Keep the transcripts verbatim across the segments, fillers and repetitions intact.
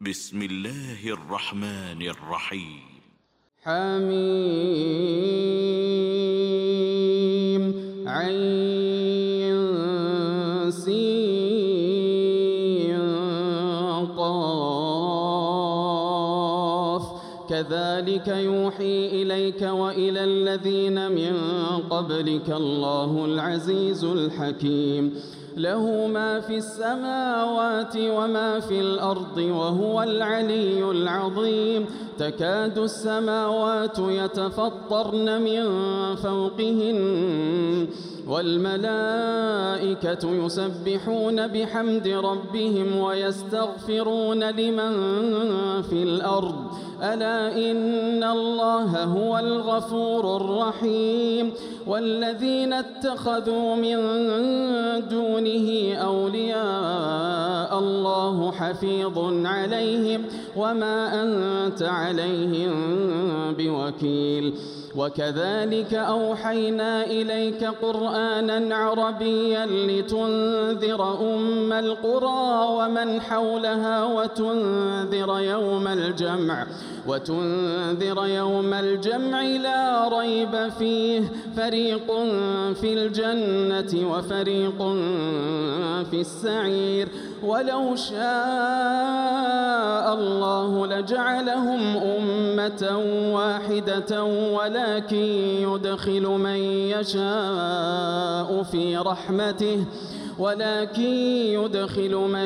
بسم الله الرحمن الرحيم. حميم عين سين قاف كذلك يوحي إليك وإلى الذين من قبلك الله العزيز الحكيم. له ما في السماوات وما في الأرض وهو العلي العظيم. تكاد السماوات يتفطرن من فوقهن والملائكة يسبحون بحمد ربهم ويستغفرون لمن في الأرض ألا إن الله هو الغفور الرحيم. والذين اتخذوا من دونه أولياء الله حفيظ عليهم وما أنت عليهم بوكيل. وكذلك أوحينا إليك قرآنا عربيا لتنذر أم القرى ومن حولها وتنذر يوم الجمع وتنذر يوم الجمع لا ريب فيه فريق في الجنة وفريق في السعير. ولو شاء الله لجعلهم أمة واحدة ولكن يدخل من يشاء في رحمته ولكن يدخل من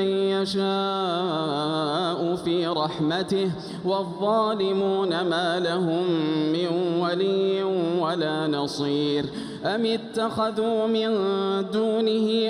يشاء في رحمته والظالمون ما لهم من ولي ولا نصير. أم اتخذوا من دونه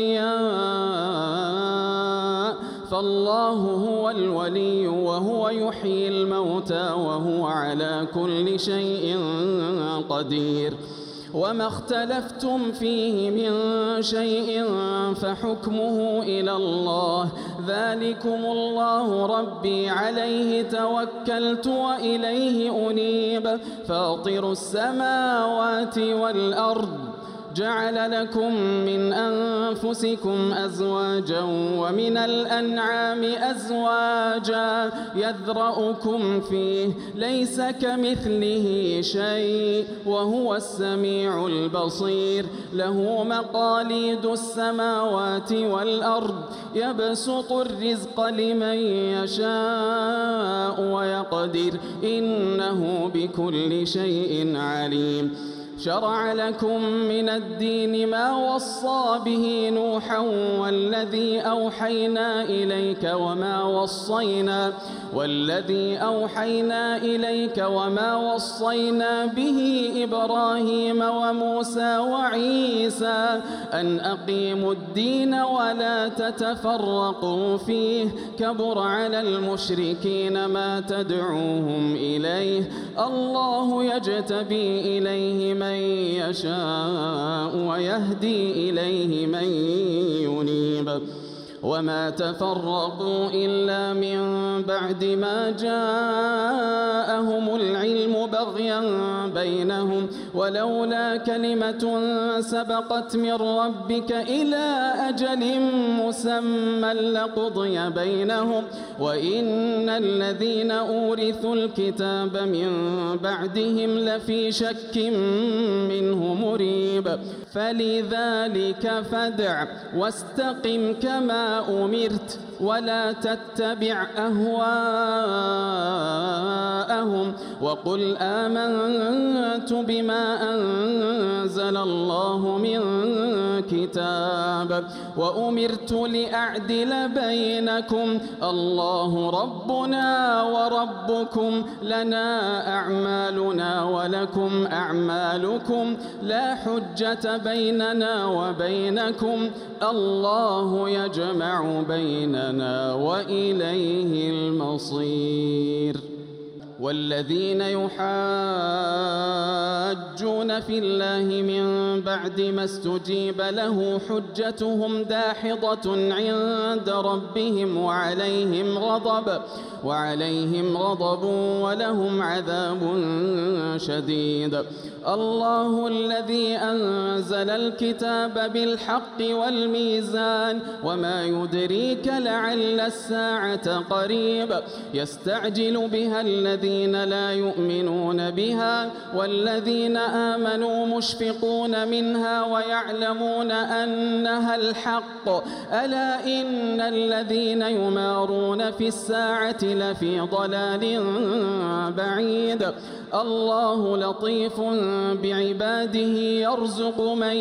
أولياء فالله هو الولي وهو يحيي الموتى وهو على كل شيء قدير. وما اختلفتم فيه من شيء فحكمه إلى الله ذلكم الله ربي عليه توكلت وإليه أنيب. فاطر السماوات والأرض جعل لكم من أنفسكم أزواجا ومن الأنعام أزواجا يذرأكم فيه ليس كمثله شيء وهو السميع البصير. له مقاليد السماوات والأرض يبسط الرزق لمن يشاء ويقدر إنه بكل شيء عليم. شرع لكم من الدين ما وصى به نوحا والذي أوحينا إليك وما وصينا والذي أوحينا إليك وما وصينا به إبراهيم وموسى وعيسى أن أقيموا الدين ولا تتفرقوا فيه كبر على المشركين ما تدعوهم إليه. الله يجتبي إليه من يشاء ويهدي إليه من ينيب. وما تفرقوا إلا من بعد ما جاءهم العلم بغيا بينهم ولولا كلمة سبقت من ربك إلى أجل مسمى لقضي بينهم وإن الذين أورثوا الكتاب من بعدهم لفي شك منه مريب. فلذلك فادع واستقم كما أمرت ولا تتبع أهواءهم وقل آمنت بما أنزل الله من كتاب وأمرت لأعدل بينكم الله ربنا وربكم لنا أعمالنا ولكم أعمالكم لا حجة بيننا وبينكم الله يجمع بيننا وإليه المصير. والذين يحاجون في الله من بعد ما استجيب له حجتهم داحضة عند ربهم وعليهم غضب وعليهم غضب ولهم عذاب شديد. الله الذي أنزل الكتاب بالحق والميزان وما يدريك لعل الساعة قريب يستعجل بها الذين لا يؤمنون بها والذين آمنوا مشفقون منها ويعلمون أنها الحق ألا إن الذين يمارون في الساعة لفي ضلال بعيد. الله لطيف بعباده يرزق من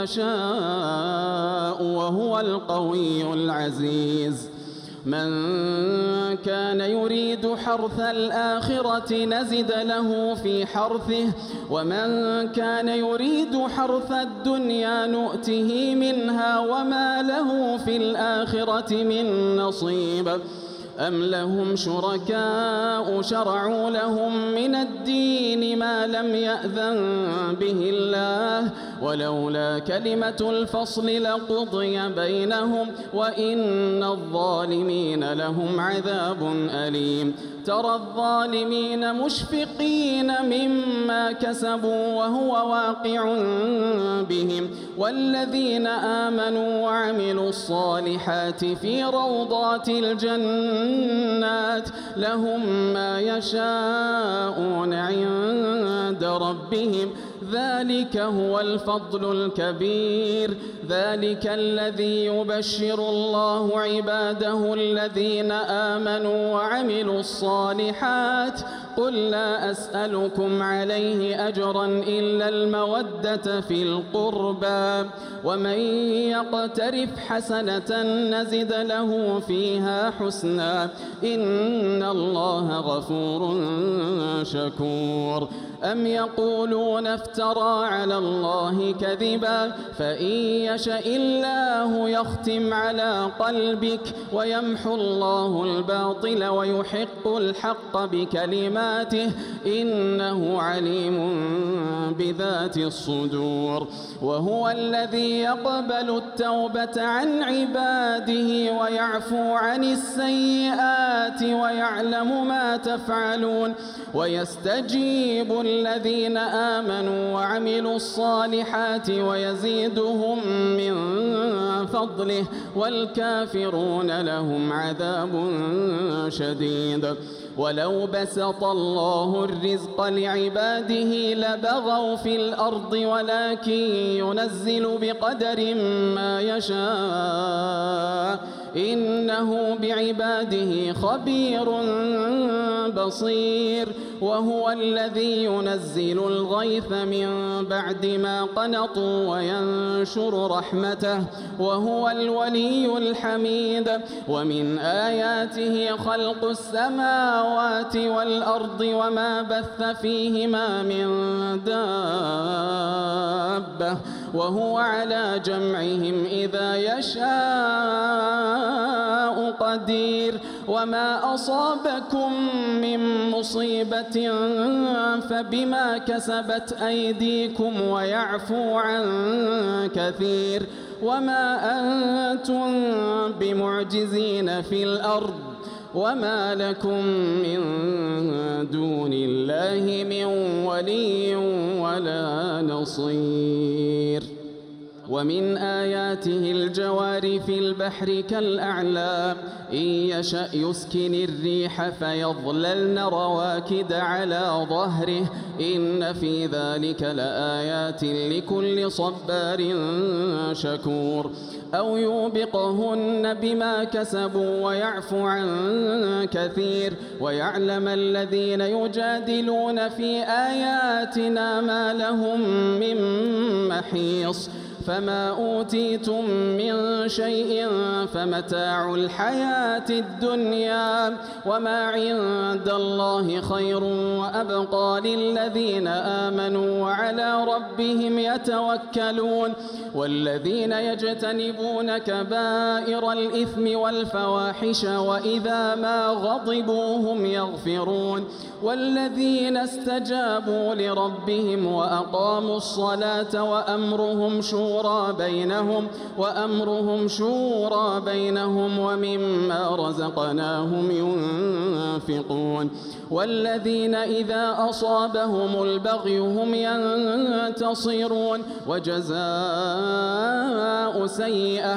يشاء وهو القوي العزيز. من كان يريد حرث الآخرة نزد له في حرثه ومن كان يريد حرث الدنيا نؤته منها وما له في الآخرة من نصيب. أم لهم شركاء شرعوا لهم من الدين ما لم يأذن به الله ولولا كلمة الفصل لقضي بينهم وإن الظالمين لهم عذاب أليم. ترى الظالمين مشفقين مما كسبوا وهو واقع بهم والذين آمنوا وعملوا الصالحات في روضات الجنات لهم ما يشاءون عند ربهم ذلك هو الفضل الكبير. ذلك الذي يبشر الله عباده الذين آمنوا وعملوا الصالحات قل لا أسألكم عليه أجرا إلا المودة في القربى ومن يقترف حسنة نزد له فيها حسنا إن الله غفور شكور. أم يقولون افترى على الله كذبا فإن يشاء الله يختم على قلبك ويمحو الله الباطل ويحق الحق بكلماته إنه عليم بذات الصدور. وهو الذي يقبل التوبة عن عباده ويعفو عن السيئات ويعلم ما تفعلون ويستجيب الذين آمنوا وعملوا الصالحات ويزيدهم من فضله والكافرون لهم عذاب شديد. ولو بسط الله الرزق لعباده لبغوا في الأرض ولكن ينزل بقدر ما يشاء إنه بعباده خبير بصير. وهو الذي ينزل الغيث من بعد ما قنطوا وينشر رحمته وهو الولي الحميد. ومن آياته خلق السماوات والأرض وما بث فيهما من دابة وهو على جمعهم إذا يشاء قدير. وما أصابكم من مصيبة فبما كسبت أيديكم ويعفو عن كثير. وما أنتم بمعجزين في الأرض وما لكم من دون الله من ولي ولا نصير. ومن آياته الجوار في البحر كالأعلام إن يشأ يسكن الريح فيظللن رواكد على ظهره إن في ذلك لآيات لكل صبار شكور. أو يوبقهن بما كسبوا ويعفو عن كثير ويعلم الذين يجادلون في آياتنا ما لهم من محيص. فما أوتيتم من شيء فمتاع الحياة الدنيا وما عند الله خير وأبقى للذين آمنوا وعلى ربهم يتوكلون والذين يجتنبون كبائر الإثم والفواحش وإذا ما غضبوا هم يغفرون والذين استجابوا لربهم وأقاموا الصلاة وأمرهم شورى بينهم وأمرهم شورى بينهم ومما رزقناهم ينفقون والذين إذا أصابهم البغي هم ينتصرون وجزاء سيئة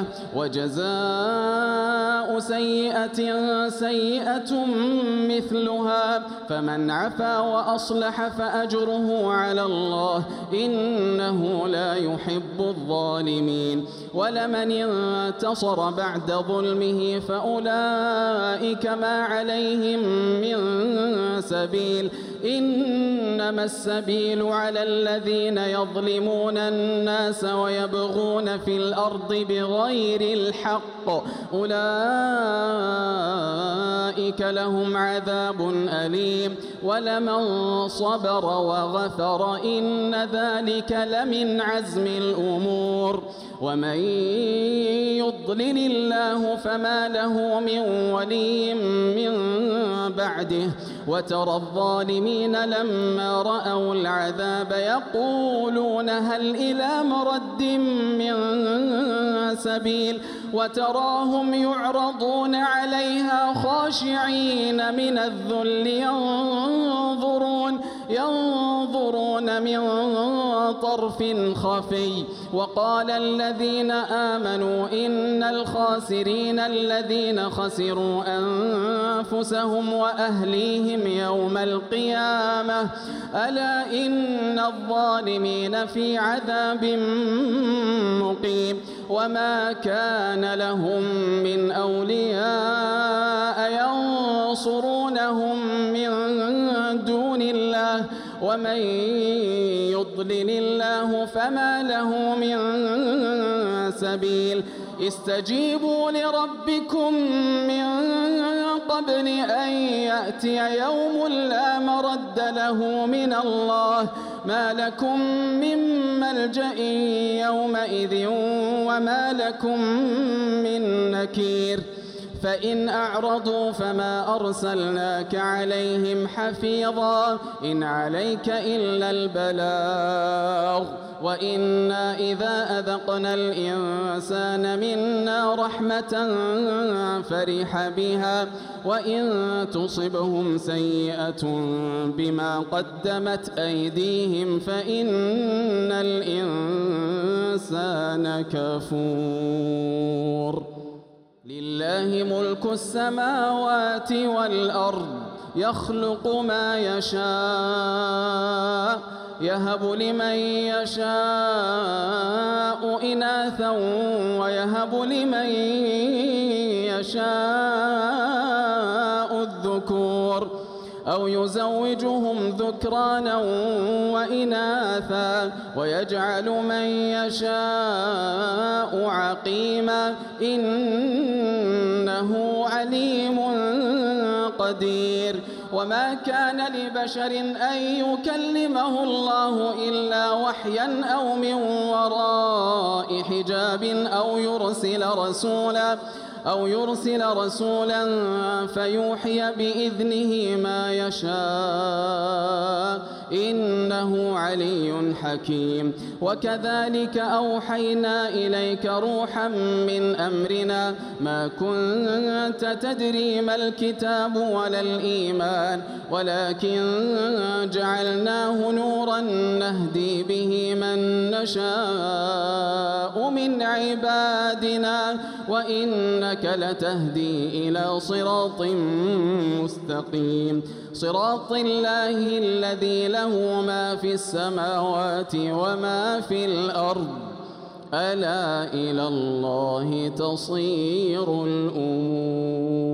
وجزاء سيئة سيئة مثلها فمن عفا وأصلح فأجره على الله إنه لا يحب الظالمين ولمن انتصر بعد ظلمه فأولئك ما عليهم من سبيل إنما السبيل على الذين يظلمون الناس ويبغون في الأرض بغير الحق أولئك لهم عذاب أليم ولمن صبر وغفر إن ذلك لمن عزم الأمور ومن يضلل الله فما له من ولي من بعده وترى الظالمين لما رأوا العذاب يقولون هل إلى مرد من سبيل وتراهم يعرضون عليها خاشعين من الذل ينظرون ينظرون من طرف خفي وقال الذين آمنوا إن الخاسرين الذين خسروا أنفسهم وأهليهم يوم القيامة ألا إن الظالمين في عذاب مقيم وما كان لهم من أولياء ينصرونهم من دون الله ومن يضلل الله فما له من سبيل استجيبوا لربكم من قبل أن يأتي يوم لا مرد له من الله ما لكم من ملجأ يومئذ وما لكم من نكير فإن أعرضوا فما أرسلناك عليهم حفيظا إن عليك إلا البلاغ وإنا إذا أذقنا الإنسان منا رحمة فرح بها وإن تصبهم سيئة بما قدمت أيديهم فإن الإنسان كفور لله ملك السماوات والأرض يخلق ما يشاء يهب لمن يشاء إناثا ويهب لمن يشاء الذكور أو يزوجهم ذكرانا وإناثا ويجعل من يشاء عقيما إنه عليم قدير وما كان لبشر أن يكلمه الله إلا وحيا أو من وراء حجاب أو يرسل رسولا أو يرسل رسولا فيوحي بإذنه ما يشاء إنه علي حكيم وكذلك أوحينا إليك روحا من أمرنا ما كنت تدري ما الكتاب ولا الإيمان ولكن جعلناه نورا نهدي به من نشاء من عبادنا وإنك لتهدي إلى صراط مستقيم صراط الله الذي له ما في السماوات وما في الأرض ألا إلى الله تصير الأمور.